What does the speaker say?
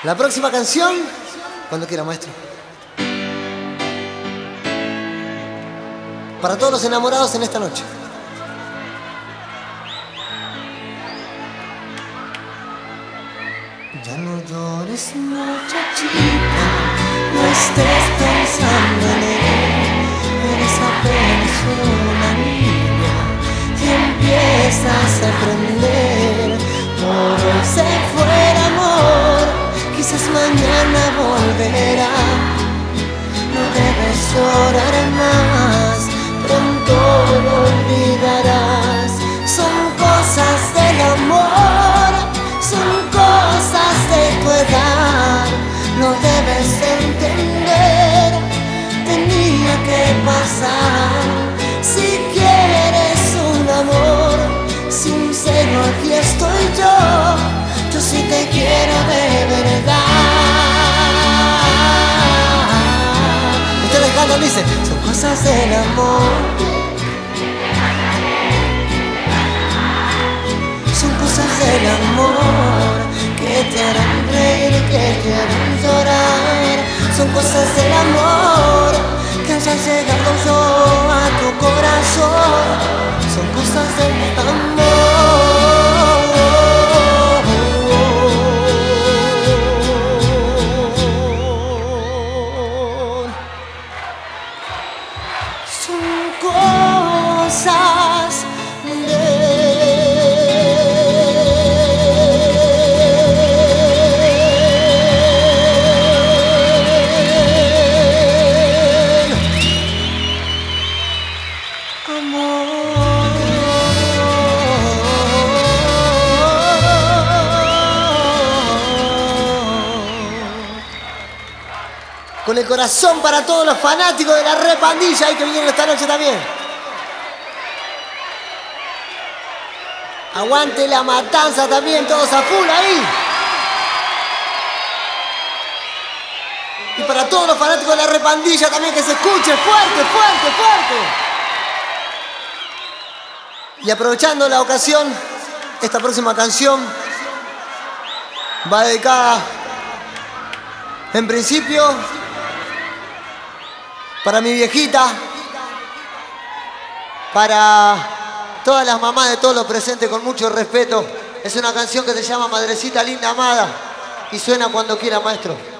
La próxima canción, cuando quiera, maestro. Para todos los enamorados en esta noche. Ya no llores, muchachita, no estés pensando en él. Eres apenas una niña y empiezas a aprender. Por hoy se fue el amor, quizás mañana volverá. No debes llorar más, pronto lo olvidarás. Son cosas del amor, son cosas de tu edad. Lo debes entender, tenía que pasar. Si quieres un amor sincero, aquí estoy yo sí te quiero de verdad. Ustedes cantan, dicen, son cosas del amor. Son cosas del amor que te harán reír, que te harán llorar. Son cosas del amor que haya llegado yo a tu corazón. Son cosas del amor. Son cosas con el corazón para todos los fanáticos de la Repandilla y que vinieron esta noche también. Aguante la matanza también, todos a full ahí. Y para todos los fanáticos de la Repandilla también, que se escuche fuerte, fuerte, fuerte. Y aprovechando la ocasión, esta próxima canción va dedicada, en principio, para mi viejita, para todas las mamás de todos los presentes, con mucho respeto. Es una canción que se llama Madrecita Linda Amada y suena cuando quiera, maestro.